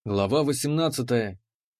Глава 18.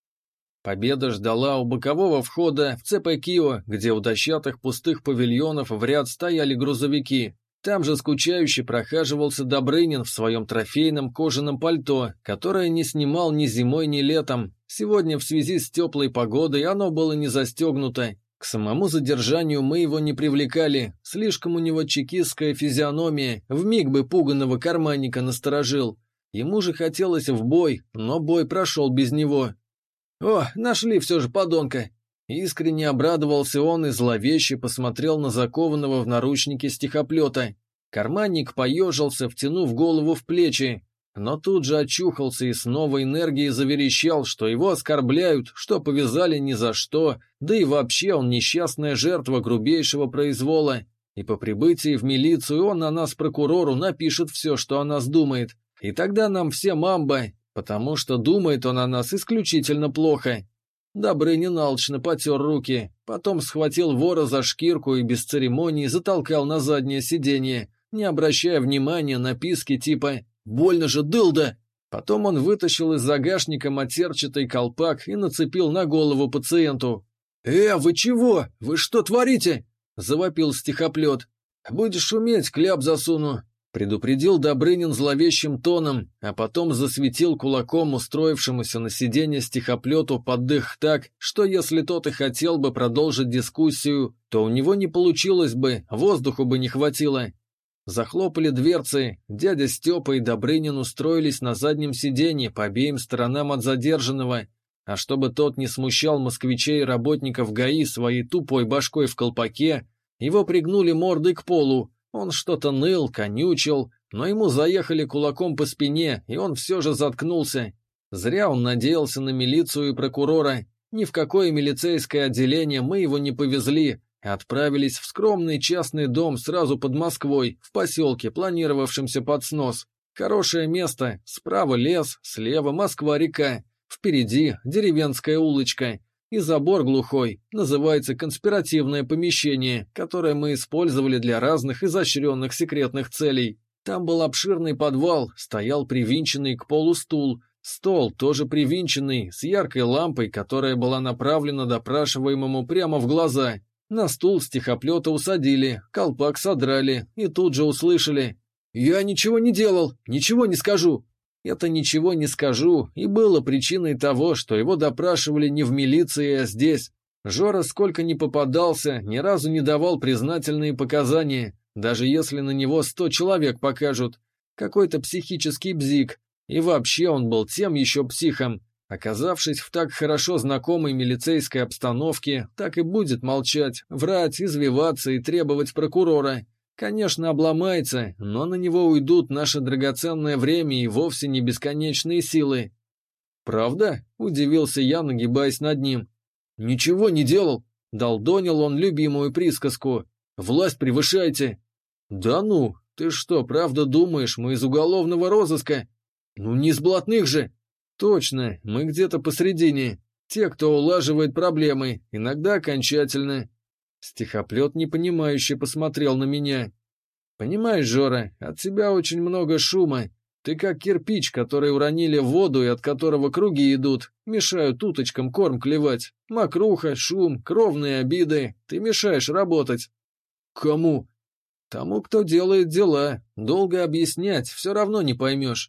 Победа ждала у бокового входа в ЦП «Кио», где у дощатых пустых павильонов в ряд стояли грузовики. Там же скучающе прохаживался Добрынин в своем трофейном кожаном пальто, которое не снимал ни зимой, ни летом. Сегодня в связи с теплой погодой оно было не застегнуто. К самому задержанию мы его не привлекали, слишком у него чекистская физиономия, вмиг бы пуганого карманника насторожил. Ему же хотелось в бой, но бой прошел без него. «О, нашли все же подонка!» Искренне обрадовался он и зловеще посмотрел на закованного в наручники стихоплета. Карманник поежился, втянув голову в плечи, но тут же очухался и с новой энергией заверещал, что его оскорбляют, что повязали ни за что, да и вообще он несчастная жертва грубейшего произвола. И по прибытии в милицию он на нас прокурору напишет все, что о нас думает. И тогда нам все мамба, потому что думает он о нас исключительно плохо. Добрынин алчно потер руки, потом схватил вора за шкирку и без церемоний затолкал на заднее сиденье, не обращая внимания на писки типа «больно же, дылда!». Потом он вытащил из загашника матерчатый колпак и нацепил на голову пациенту. Вы чего? Вы что творите?» – завопил стихоплет. «Будешь шуметь, кляп засуну», – предупредил Добрынин зловещим тоном, а потом засветил кулаком устроившемуся на сиденье стихоплету под дых так, что если тот и хотел бы продолжить дискуссию, то у него не получилось бы, воздуху бы не хватило. Захлопали дверцы, дядя Степа и Добрынин устроились на заднем сиденье по обеим сторонам от задержанного, а чтобы тот не смущал москвичей и работников ГАИ своей тупой башкой в колпаке, его пригнули мордой к полу. Он что-то ныл, конючил, но ему заехали кулаком по спине, и он все же заткнулся. Зря он надеялся на милицию и прокурора. Ни в какое милицейское отделение мы его не повезли, а отправились в скромный частный дом сразу под Москвой, в поселке, планировавшемся под снос. Хорошее место, справа лес, слева Москва-река, впереди деревенская улочка. И забор глухой, называется конспиративное помещение, которое мы использовали для разных изощренных секретных целей. Там был обширный подвал, стоял привинченный к полу стул, стол тоже привинченный, с яркой лампой, которая была направлена допрашиваемому прямо в глаза. На стул стихоплета усадили, колпак содрали и тут же услышали: «Я ничего не делал, ничего не скажу». Это «ничего не скажу» и было причиной того, что его допрашивали не в милиции, а здесь. Жора сколько ни попадался, ни разу не давал признательные показания, даже если на него 100 человек покажут. Какой-то психический бзик. И вообще он был тем еще психом. Оказавшись в так хорошо знакомой милицейской обстановке, так и будет молчать, врать, извиваться и требовать прокурора. Конечно, обломается, но на него уйдут наше драгоценное время и вовсе не бесконечные силы. «Правда?» – удивился я, нагибаясь над ним. «Ничего не делал», – долдонил он любимую присказку. «Власть превышайте». «Да ну, ты что, правда думаешь, мы из уголовного розыска?» «Ну не из блатных же». «Точно, мы где-то посредине. Те, кто улаживает проблемы, иногда окончательно». Стихоплет непонимающе посмотрел на меня. «Понимаешь, Жора, от тебя очень много шума. Ты как кирпич, который уронили в воду и от которого круги идут, мешают уточкам корм клевать. Мокруха, шум, кровные обиды. Ты мешаешь работать». «Кому?» «Тому, кто делает дела. Долго объяснять, все равно не поймешь.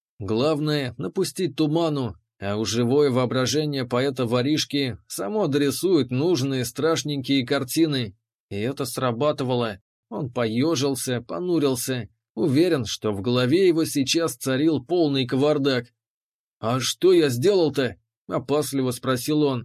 Главное — напустить туману. А уж живое воображение поэта-воришки само дорисует нужные страшненькие картины. И это срабатывало. Он поежился, понурился. Уверен, что в голове его сейчас царил полный кавардак. «А что я сделал-то?» — опасливо спросил он.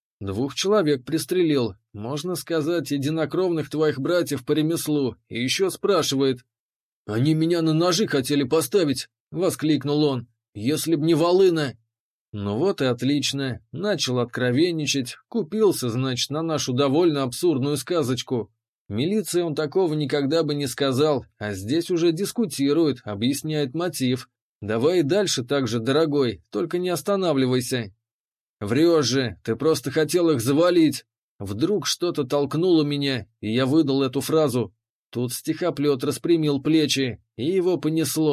«2 человек пристрелил, можно сказать, единокровных твоих братьев по ремеслу, и еще спрашивает». «Они меня на ножи хотели поставить!» — воскликнул он. «Если б не волына!» Ну вот и отлично, начал откровенничать, купился, значит, на нашу довольно абсурдную сказочку. Милиции он такого никогда бы не сказал, а здесь уже дискутирует, объясняет мотив. Давай и дальше так же, дорогой, только не останавливайся. Врешь же, ты просто хотел их завалить. Вдруг что-то толкнуло меня, и я выдал эту фразу. Тут стихоплет распрямил плечи, и его понесло.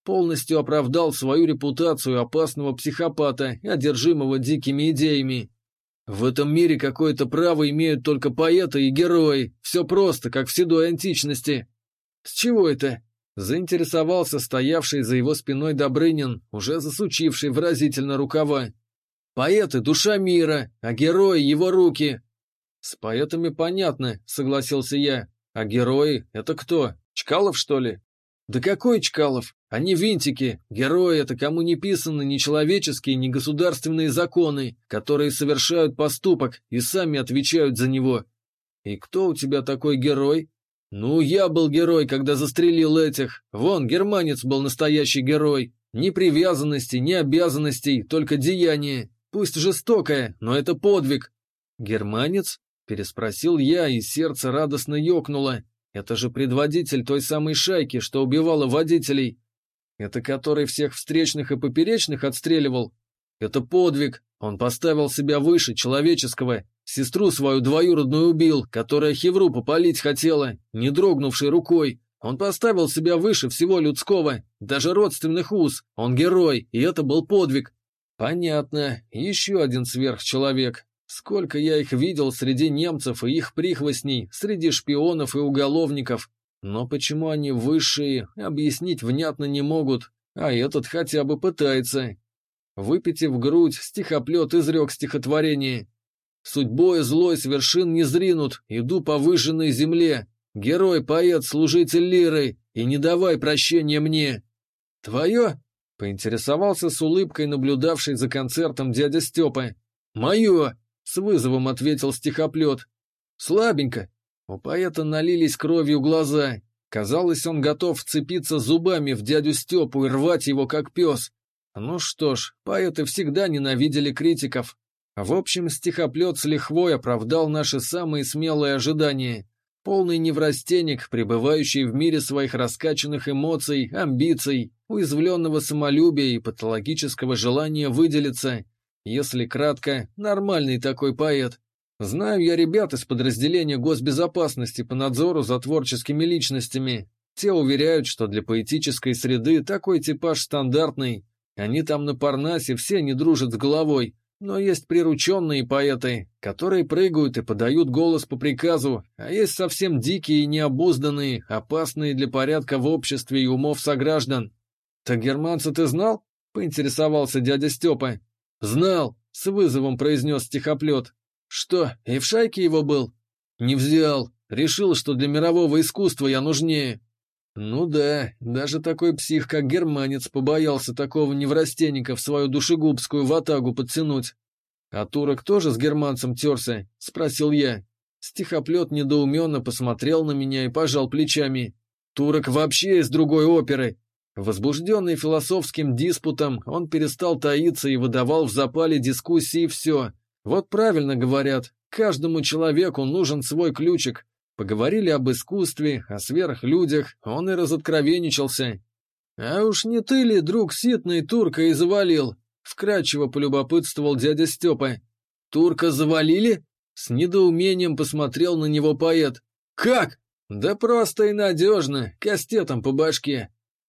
полностью оправдал свою репутацию опасного психопата, одержимого дикими идеями. В этом мире какое-то право имеют только поэты и герои. Все просто, как в седой античности. С чего это? Заинтересовался стоявший за его спиной Добрынин, уже засучивший выразительно рукава. Поэты — душа мира, а герои — его руки. С поэтами понятно, согласился я. А герои — это кто? Чкалов, что ли? Да какой Чкалов? Они винтики. Герои — это кому не писаны ни человеческие, ни государственные законы, которые совершают поступок и сами отвечают за него. И кто у тебя такой герой? Ну, я был герой, когда застрелил этих. Вон, германец был настоящий герой. Ни привязанности, ни обязанностей, только деяние. Пусть жестокое, но это подвиг. Германец? Переспросил я, и сердце радостно ёкнуло. Это же предводитель той самой шайки, что убивала водителей. Это который всех встречных и поперечных отстреливал? Это подвиг. Он поставил себя выше человеческого. Сестру свою двоюродную убил, которая Хевру попалить хотела, не дрогнувшей рукой. Он поставил себя выше всего людского, даже родственных уз. Он герой, и это был подвиг. Понятно. Еще один сверхчеловек. Сколько я их видел среди немцев и их прихвостней, среди шпионов и уголовников. Но почему они высшие, объяснить внятно не могут, а этот хотя бы пытается. Выпитив грудь, стихоплет изрек стихотворение. «Судьбой злой с вершин не зринут, иду по выжженной земле. Герой, поэт, служитель лиры, и не давай прощения мне». «Твое?» — поинтересовался с улыбкой наблюдавший за концертом дядя Степа. «Мое!» — с вызовом ответил стихоплет. «Слабенько». У поэта налились кровью глаза. Казалось, он готов вцепиться зубами в дядю Степу и рвать его, как пес. Ну что ж, поэты всегда ненавидели критиков. В общем, стихоплет с лихвой оправдал наши самые смелые ожидания. Полный неврастенник, пребывающий в мире своих раскачанных эмоций, амбиций, уязвленного самолюбия и патологического желания выделиться. Если кратко, нормальный такой поэт. Знаю я ребят из подразделения госбезопасности по надзору за творческими личностями. Те уверяют, что для поэтической среды такой типаж стандартный. Они там на Парнасе все не дружат с головой. Но есть прирученные поэты, которые прыгают и подают голос по приказу, а есть совсем дикие и необузданные, опасные для порядка в обществе и умов сограждан. «Так германца ты знал?» — поинтересовался дядя Степа. «Знал», — с вызовом произнес стихоплет. «Что, и в шайке его был?» «Не взял. Решил, что для мирового искусства я нужнее». Ну да, даже такой псих, как германец, побоялся такого неврастенника в свою душегубскую ватагу подтянуть. «А турок тоже с германцем терся?» — спросил я. Стихоплет недоуменно посмотрел на меня и пожал плечами. «Турок вообще из другой оперы». Возбужденный философским диспутом, он перестал таиться и выдавал в запале дискуссии все. Вот правильно говорят, каждому человеку нужен свой ключик. Поговорили об искусстве, о сверхлюдях, он и разоткровенничался. «А уж не ты ли, друг ситный, турка и завалил?» — вкратчиво полюбопытствовал дядя Степа. «Турка завалили?» — с недоумением посмотрел на него поэт. «Как?» «Да просто и надежно, кастетом по башке».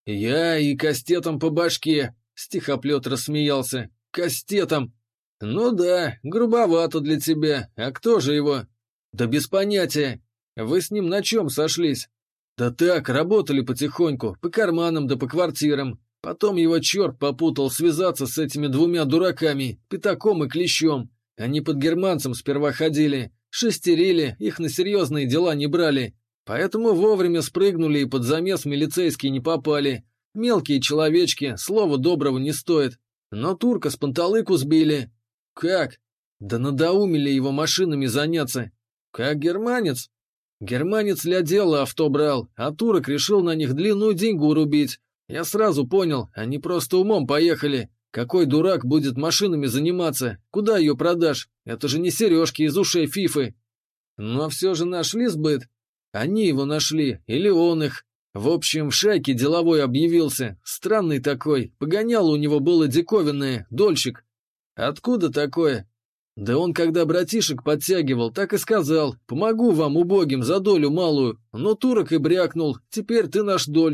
«Я и кастетом по башке», — стихоплет рассмеялся. «Кастетом». «Ну да, грубовато для тебя, а кто же его?» «Да без понятия. Вы с ним на чем сошлись?» «Да так, работали потихоньку, по карманам да по квартирам. Потом его черт попутал связаться с этими двумя дураками, Пятаком и Клещом. Они под германцем сперва ходили, шестерили, их на серьезные дела не брали. Поэтому вовремя спрыгнули и под замес милицейский не попали. Мелкие человечки, слова доброго не стоят. Но турка с панталыку сбили». «Как?» «Да надоумили его машинами заняться». «Как германец?» «Германец для дела авто брал, а турок решил на них длинную деньгу рубить. Я сразу понял, они просто умом поехали. Какой дурак будет машинами заниматься? Куда ее продашь? Это же не сережки из ушей фифы». «Но все же нашли сбыт?» «Они его нашли, или он их. В общем, в шайке деловой объявился. Странный такой, погоняло у него было диковинное, дольщик». «Откуда такое?» «Да он, когда братишек подтягивал, так и сказал, помогу вам, убогим, за долю малую. Но турок и брякнул, теперь ты наш дольщик.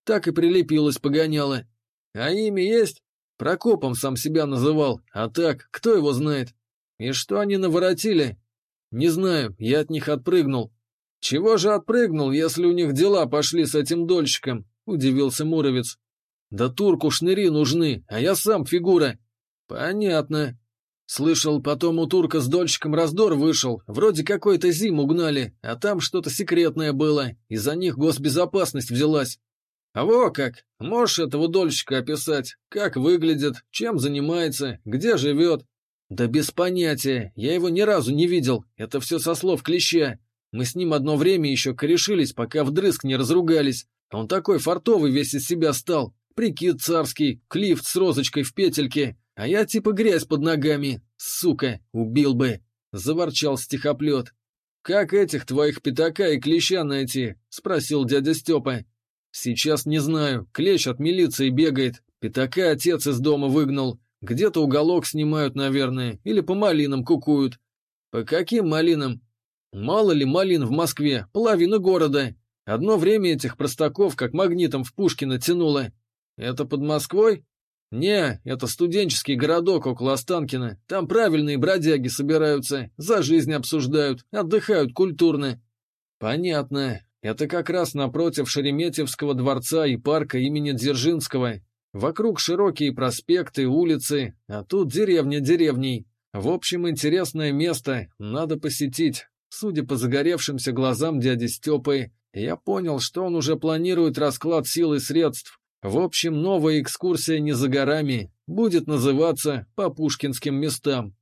Так и прилепилась погоняла. А имя есть? Прокопом сам себя называл, а так, кто его знает? И что они наворотили? Не знаю, я от них отпрыгнул. Чего же отпрыгнул, если у них дела пошли с этим дольщиком? Удивился Муромец. Да турку шныри нужны, а я сам фигура. Понятно. Слышал, потом у турка с дольщиком раздор вышел, вроде какой-то зиму гнали, а там что-то секретное было, и за них госбезопасность взялась. А во как! Можешь этого дольщика описать? Как выглядит, чем занимается, где живет? Да без понятия, я его ни разу не видел, это все со слов Клеща. Мы с ним одно время еще корешились, пока вдрызг не разругались. Он такой фартовый весь из себя стал, прикид царский, клифт с розочкой в петельке, а я типа грязь под ногами. Сука, убил бы, заворчал стихоплет. Как этих твоих пятака и Клеща найти? Спросил дядя Степа. Сейчас не знаю, Клещ от милиции бегает, пятака отец из дома выгнал. Где-то уголок снимают, наверное, или по малинам кукуют. По каким малинам? Мало ли малин в Москве, половина города. Одно время этих простаков как магнитом в Пушкино тянуло. Это под Москвой? Не, это студенческий городок около Останкина. Там правильные бродяги собираются, за жизнь обсуждают, отдыхают культурно. Понятно. Это как раз напротив Шереметьевского дворца и парка имени Дзержинского. Вокруг широкие проспекты, улицы, а тут деревня деревней. В общем, интересное место, надо посетить. Судя по загоревшимся глазам дяди Степы, я понял, что он уже планирует расклад сил и средств. В общем, новая экскурсия не за горами, будет называться «По пушкинским местам».